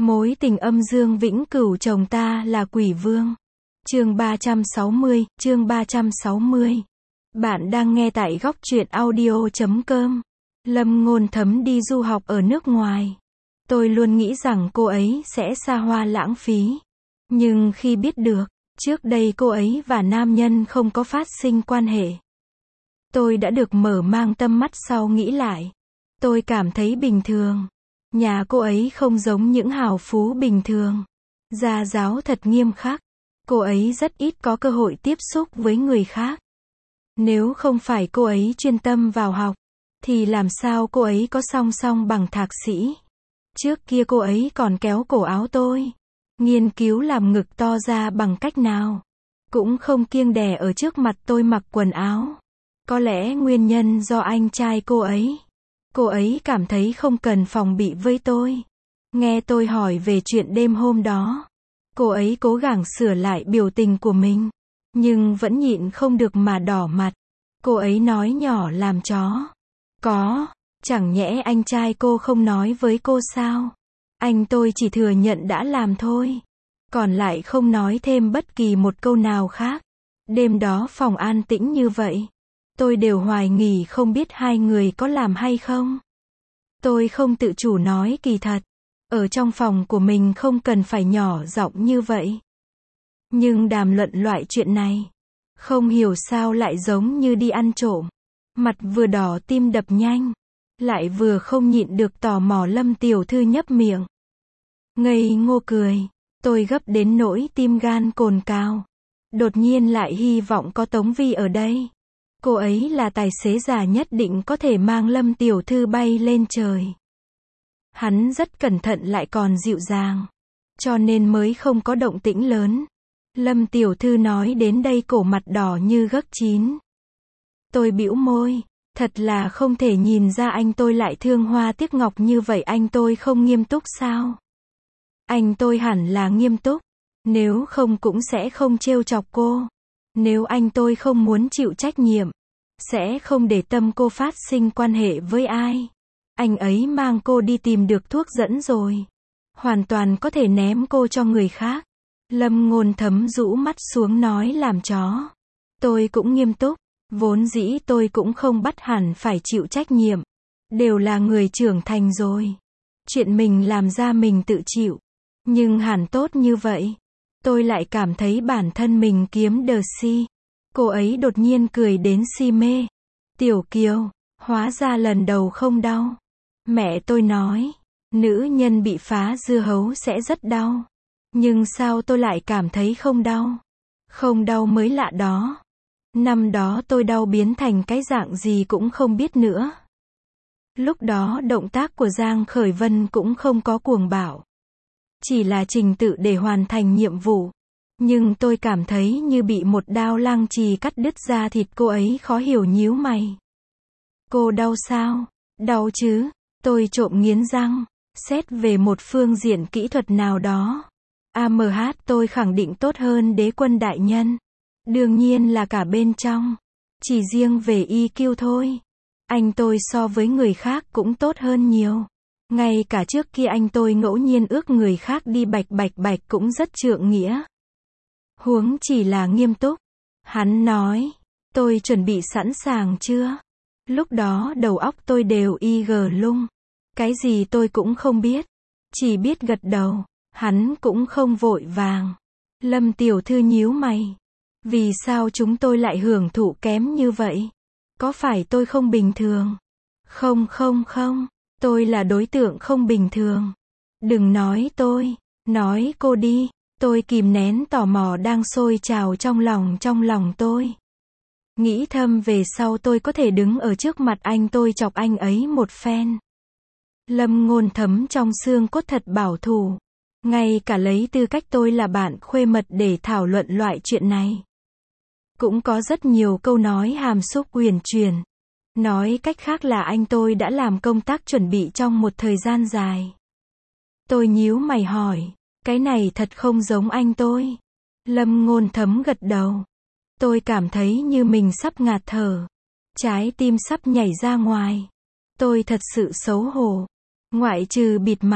Mối tình âm dương vĩnh cửu chồng ta là quỷ vương. Chương 360. Bạn đang nghe tại góc truyện audio.com. Lâm Ngôn Thấm đi du học ở nước ngoài. Tôi luôn nghĩ rằng cô ấy sẽ xa hoa lãng phí. Nhưng khi biết được, trước đây cô ấy và nam nhân không có phát sinh quan hệ, tôi đã được mở mang tâm mắt. Sau nghĩ lại, tôi cảm thấy bình thường. Nhà cô ấy không giống những hào phú bình thường. Gia giáo thật nghiêm khắc. Cô ấy rất ít có cơ hội tiếp xúc với người khác. Nếu không phải cô ấy chuyên tâm vào học, thì làm sao cô ấy có song song bằng thạc sĩ. Trước kia cô ấy còn kéo cổ áo tôi, nghiên cứu làm ngực to ra bằng cách nào. Cũng không kiêng dè ở trước mặt tôi mặc quần áo. Có lẽ nguyên nhân do anh trai cô ấy. Cô ấy cảm thấy không cần phòng bị với tôi. Nghe tôi hỏi về chuyện đêm hôm đó, cô ấy cố gắng sửa lại biểu tình của mình, nhưng vẫn nhịn không được mà đỏ mặt. Cô ấy nói nhỏ làm chó. Chẳng nhẽ anh trai cô không nói với cô sao? Anh tôi chỉ thừa nhận đã làm thôi, còn lại không nói thêm bất kỳ một câu nào khác. Đêm đó phòng an tĩnh như vậy, tôi đều hoài nghi không biết hai người có làm hay không. Tôi không tự chủ nói kỳ thật, ở trong phòng của mình không cần phải nhỏ giọng như vậy. Nhưng đàm luận loại chuyện này, không hiểu sao lại giống như đi ăn trộm. Mặt vừa đỏ tim đập nhanh, lại vừa không nhịn được tò mò. Lâm tiểu thư nhấp miệng, ngây ngô cười. Tôi gấp đến nỗi tim gan cồn cào. Đột nhiên lại hy vọng có Tống Vi ở đây. Cô ấy là tài xế giả, nhất định có thể mang Lâm tiểu thư bay lên trời. Hắn rất cẩn thận lại còn dịu dàng, cho nên mới không có động tĩnh lớn. Lâm tiểu thư nói đến đây cổ mặt đỏ như gấc chín. Tôi bĩu môi, thật là không thể nhìn ra anh tôi lại thương hoa tiếc ngọc như vậy. Anh tôi không nghiêm túc sao? Anh tôi hẳn là nghiêm túc, nếu không cũng sẽ không trêu chọc cô. Nếu anh tôi không muốn chịu trách nhiệm, sẽ không để tâm cô phát sinh quan hệ với ai. Anh ấy mang cô đi tìm được thuốc dẫn rồi, hoàn toàn có thể ném cô cho người khác. Lâm Ngôn Thấm rũ mắt xuống nói làm chó. Tôi cũng nghiêm túc, vốn dĩ tôi cũng không bắt hẳn phải chịu trách nhiệm. Đều là người trưởng thành rồi, chuyện mình làm ra mình tự chịu. Nhưng hẳn tốt như vậy, tôi lại cảm thấy bản thân mình kiếm đờ si. Cô ấy đột nhiên cười đến si mê. Tiểu Kiều, hóa ra lần đầu không đau. Mẹ tôi nói, nữ nhân bị phá dưa hấu sẽ rất đau. Nhưng sao tôi lại cảm thấy không đau? Không đau mới lạ đó. Năm đó tôi đau biến thành cái dạng gì cũng không biết nữa. Lúc đó động tác của Giang Khởi Vân cũng không có cuồng bạo, chỉ là trình tự để hoàn thành nhiệm vụ. Nhưng tôi cảm thấy như bị một đao lăng trì cắt đứt da thịt. Cô ấy khó hiểu nhíu mày. Cô đau sao? Đau chứ. Tôi trộm nghiến răng. Xét về một phương diện kỹ thuật nào đó, AMH tôi khẳng định tốt hơn Đế Quân đại nhân. Đương nhiên là cả bên trong. Chỉ riêng về EQ thôi, anh tôi so với người khác cũng tốt hơn nhiều. Ngay cả trước kia anh tôi ngẫu nhiên ước người khác đi bạch cũng rất trượng nghĩa. Huống chỉ là nghiêm túc. Hắn nói, tôi chuẩn bị sẵn sàng chưa? Lúc đó đầu óc tôi đều lung. Cái gì tôi cũng không biết, chỉ biết gật đầu. Hắn cũng không vội vàng. Lâm tiểu thư nhíu mày. Vì sao chúng tôi lại hưởng thụ kém như vậy? Có phải tôi không bình thường? Không, tôi là đối tượng không bình thường. Đừng nói tôi, nói cô đi. Tôi kìm nén tò mò đang sôi trào trong lòng tôi. Nghĩ thầm về sau tôi có thể đứng ở trước mặt anh tôi chọc anh ấy một phen. Lâm Ngôn Thấm trong xương cốt thật bảo thủ. Ngay cả lấy tư cách tôi là bạn khuê mật để thảo luận loại chuyện này, cũng có rất nhiều câu nói hàm xúc uyển chuyển. Nói cách khác là anh tôi đã làm công tác chuẩn bị trong một thời gian dài. Tôi nhíu mày hỏi, cái này thật không giống anh tôi. Lâm Ngôn Thấm gật đầu. Tôi cảm thấy như mình sắp ngạt thở, trái tim sắp nhảy ra ngoài. Tôi thật sự xấu hổ. Ngoại trừ bịt mặt,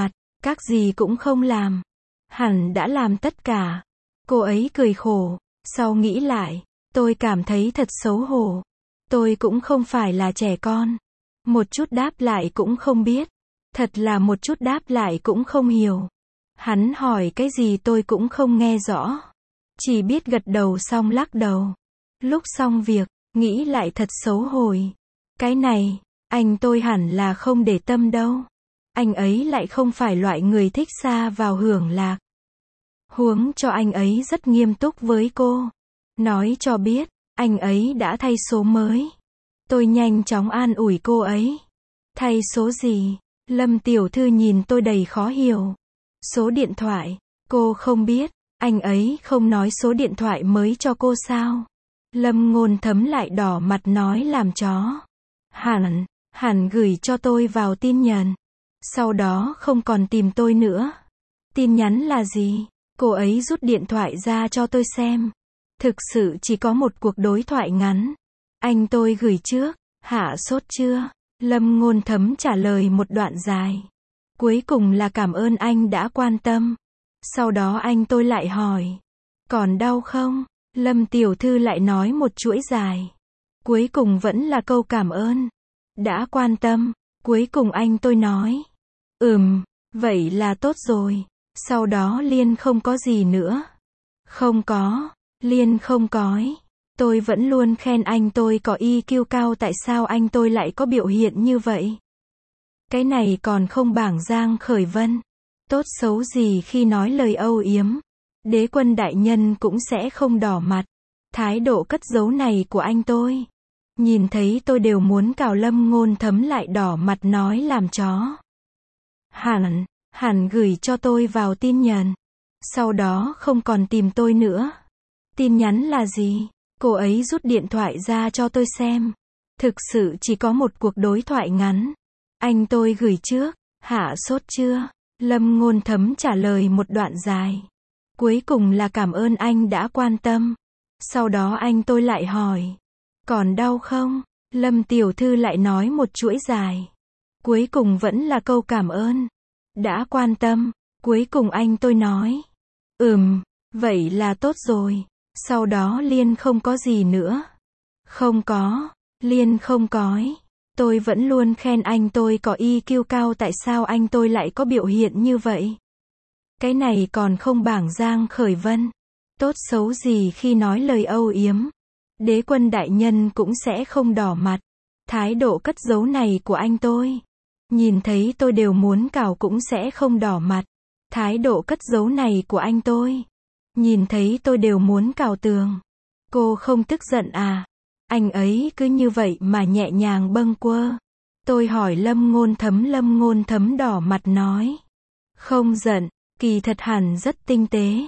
Các gì cũng không làm. Hẳn đã làm tất cả. Cô ấy cười khổ. Sau nghĩ lại, tôi cảm thấy thật xấu hổ. Tôi cũng không phải là trẻ con. Một chút đáp lại cũng không biết. Thật là một chút đáp lại cũng không hiểu. Hắn hỏi cái gì tôi cũng không nghe rõ. Chỉ biết gật đầu xong lắc đầu. Lúc xong việc, nghĩ lại thật xấu hổ. Cái này, anh tôi hẳn là không để tâm đâu. Anh ấy lại không phải loại người thích sa vào hưởng lạc. Huống cho anh ấy rất nghiêm túc với cô. Nói cho biết, anh ấy đã thay số mới. Tôi nhanh chóng an ủi cô ấy. Thay số gì? Lâm tiểu thư nhìn tôi đầy khó hiểu. Số điện thoại. Cô không biết, anh ấy không nói số điện thoại mới cho cô sao? Lâm Ngôn Thấm lại đỏ mặt nói làm chó. Hẳn gửi cho tôi vào tin nhắn. Sau đó không còn tìm tôi nữa. Tin nhắn là gì? Cô ấy rút điện thoại ra cho tôi xem. Thực sự chỉ có một cuộc đối thoại ngắn. Anh tôi gửi trước, hạ sốt chưa? Lâm Ngôn Thấm trả lời một đoạn dài. Cuối cùng là cảm ơn anh đã quan tâm. Sau đó anh tôi lại hỏi. Còn đau không? Lâm tiểu thư lại nói một chuỗi dài. Cuối cùng vẫn là câu cảm ơn. Đã quan tâm. Cuối cùng anh tôi nói. Vậy là tốt rồi. Sau đó Liên không có gì nữa. Không có. Liên không cói. Tôi vẫn luôn khen anh tôi có EQ cao, tại sao anh tôi lại có biểu hiện như vậy? Cái này còn không bảng Giang Khởi Vân. Tốt xấu gì khi nói lời âu yếm. Đế Quân đại nhân cũng sẽ không đỏ mặt. Thái độ cất giấu này của anh tôi. Nhìn thấy tôi đều muốn cào. Lâm Ngôn Thấm lại đỏ mặt nói làm chó. Hẳn gửi cho tôi vào tin nhắn. Sau đó không còn tìm tôi nữa. Tin nhắn là gì? Cô ấy rút điện thoại ra cho tôi xem. Thực sự chỉ có một cuộc đối thoại ngắn. Anh tôi gửi trước, hạ sốt chưa? Lâm Ngôn Thấm trả lời một đoạn dài. Cuối cùng là cảm ơn anh đã quan tâm. Sau đó anh tôi lại hỏi. Còn đau không? Lâm tiểu thư lại nói một chuỗi dài. Cuối cùng vẫn là câu cảm ơn. Đã quan tâm. Cuối cùng anh tôi nói. Vậy là tốt rồi. Sau đó Liên không có gì nữa. Không có. Liên không cói. Tôi vẫn luôn khen anh tôi có EQ cao, tại sao anh tôi lại có biểu hiện như vậy? Cái này còn không bảng Giang Khởi Vân. Tốt xấu gì khi nói lời âu yếm. Đế Quân đại nhân cũng sẽ không đỏ mặt. Thái độ cất giấu này của anh tôi. Nhìn thấy tôi đều muốn cào cũng sẽ không đỏ mặt. Thái độ cất giấu này của anh tôi. Nhìn thấy tôi đều muốn cào tường. Cô không tức giận à? Anh ấy cứ như vậy mà nhẹ nhàng bâng quơ. Tôi hỏi Lâm Ngôn Thấm đỏ mặt nói. Không giận, kỳ thật hẳn rất tinh tế.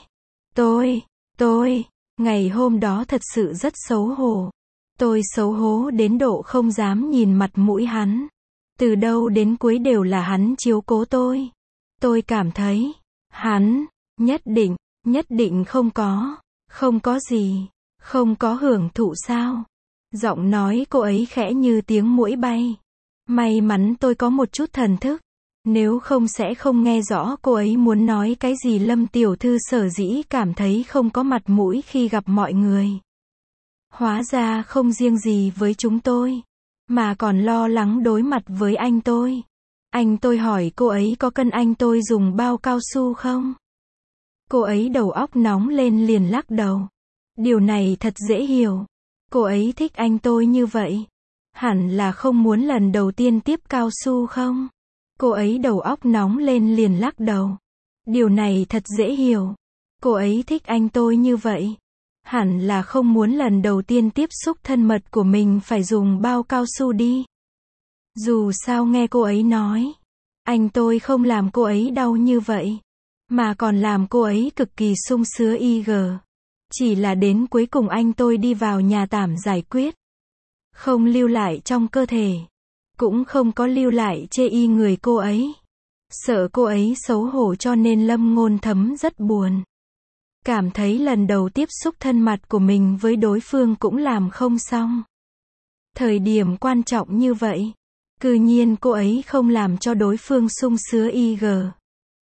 Tôi, ngày hôm đó thật sự rất xấu hổ. Tôi xấu hổ đến độ không dám nhìn mặt mũi hắn. Từ đầu đến cuối đều là hắn chiếu cố tôi. Tôi cảm thấy, hắn, nhất định không có gì, không có hưởng thụ sao? Giọng nói cô ấy khẽ như tiếng muỗi bay. May mắn tôi có một chút thần thức. Nếu không sẽ không nghe rõ cô ấy muốn nói cái gì. Lâm tiểu thư sở dĩ cảm thấy không có mặt mũi khi gặp mọi người. Hóa ra không riêng gì với chúng tôi, mà còn lo lắng đối mặt với anh tôi. Anh tôi hỏi cô ấy có cần anh tôi dùng bao cao su không? Cô ấy đầu óc nóng lên liền lắc đầu. Điều này thật dễ hiểu. Cô ấy thích anh tôi như vậy. Hẳn là không muốn lần đầu tiên tiếp cao su không? Cô ấy đầu óc nóng lên liền lắc đầu. Điều này thật dễ hiểu. Cô ấy thích anh tôi như vậy. Hẳn là không muốn lần đầu tiên tiếp xúc thân mật của mình phải dùng bao cao su đi. Dù sao nghe cô ấy nói, anh tôi không làm cô ấy đau như vậy, mà còn làm cô ấy cực kỳ sung sướng IG. Chỉ là đến cuối cùng anh tôi đi vào nhà tạm giải quyết. Không lưu lại trong cơ thể. Cũng không có lưu lại chê y người cô ấy. Sợ cô ấy xấu hổ cho nên Lâm Ngôn Thấm rất buồn. Cảm thấy lần đầu tiếp xúc thân mật của mình với đối phương cũng làm không xong. Thời điểm quan trọng như vậy, cư nhiên cô ấy không làm cho đối phương sung sướng IG.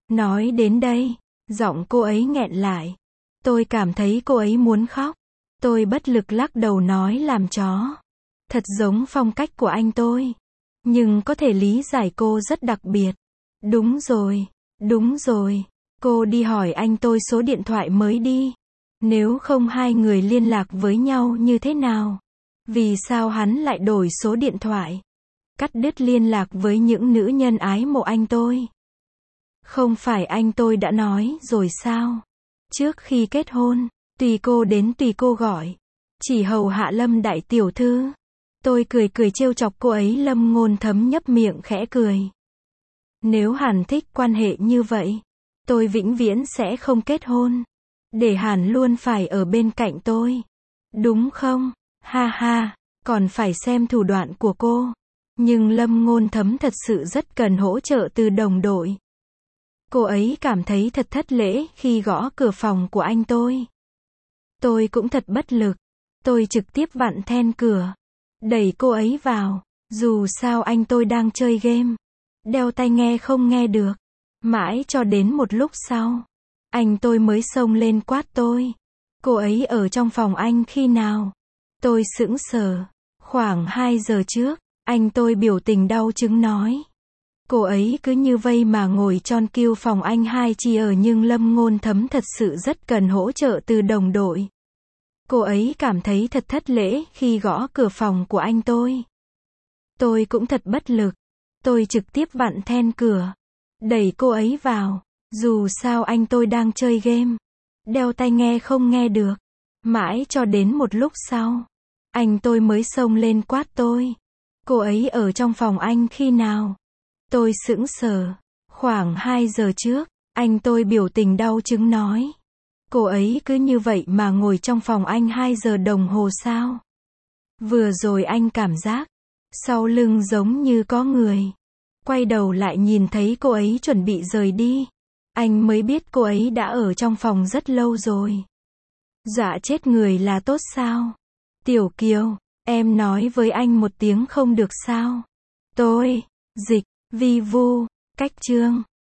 Nói đến đây, giọng cô ấy nghẹn lại. Tôi cảm thấy cô ấy muốn khóc. Tôi bất lực lắc đầu nói làm chó. Thật giống phong cách của anh tôi. Nhưng có thể lý giải cô rất đặc biệt. Đúng rồi, đúng rồi. Cô đi hỏi anh tôi số điện thoại mới đi. Nếu không hai người liên lạc với nhau như thế nào? Vì sao hắn lại đổi số điện thoại? Cắt đứt liên lạc với những nữ nhân ái mộ anh tôi. Không phải anh tôi đã nói rồi sao? Trước khi kết hôn, tùy cô đến tùy cô gọi. Chỉ hầu hạ Lâm đại tiểu thư. Tôi cười cười trêu chọc cô ấy. Lâm Ngôn Thấm nhấp miệng khẽ cười. Nếu Hàn thích quan hệ như vậy, tôi vĩnh viễn sẽ không kết hôn. Để Hàn luôn phải ở bên cạnh tôi. Đúng không? Ha ha, còn phải xem thủ đoạn của cô. Nhưng Lâm Ngôn Thấm thật sự rất cần hỗ trợ từ đồng đội. Cô ấy cảm thấy thật thất lễ khi gõ cửa phòng của anh tôi. Tôi cũng thật bất lực. Tôi trực tiếp vặn then cửa. Đẩy cô ấy vào. Dù sao anh tôi đang chơi game. Đeo tai nghe không nghe được. Mãi cho đến một lúc sau. Anh tôi mới xông lên quát tôi. Cô ấy ở trong phòng anh khi nào? Tôi sững sờ. Khoảng 2 giờ trước. Anh tôi biểu tình đau chứng nói. Cô ấy cứ như vây mà ngồi tròn kêu phòng anh hai chi ở nhưng Lâm Ngôn Thấm thật sự rất cần hỗ trợ từ đồng đội. Cô ấy cảm thấy thật thất lễ khi gõ cửa phòng của anh tôi. Tôi cũng thật bất lực. Tôi trực tiếp vặn then cửa. Đẩy cô ấy vào. Dù sao anh tôi đang chơi game. Đeo tai nghe không nghe được. Mãi cho đến một lúc sau. Anh tôi mới xông lên quát tôi. Cô ấy ở trong phòng anh khi nào? Tôi sững sờ. Khoảng 2 giờ trước. Anh tôi biểu tình đau chứng nói. Cô ấy cứ như vậy mà ngồi trong phòng anh 2 giờ đồng hồ sao? Vừa rồi anh cảm giác. Sau lưng giống như có người. Quay đầu lại nhìn thấy cô ấy chuẩn bị rời đi. Anh mới biết cô ấy đã ở trong phòng rất lâu rồi. Dọa chết người là tốt sao? Tiểu Kiều, em nói với anh một tiếng không được sao? Tôi, Dịch, Vi Vu, Cách Chương.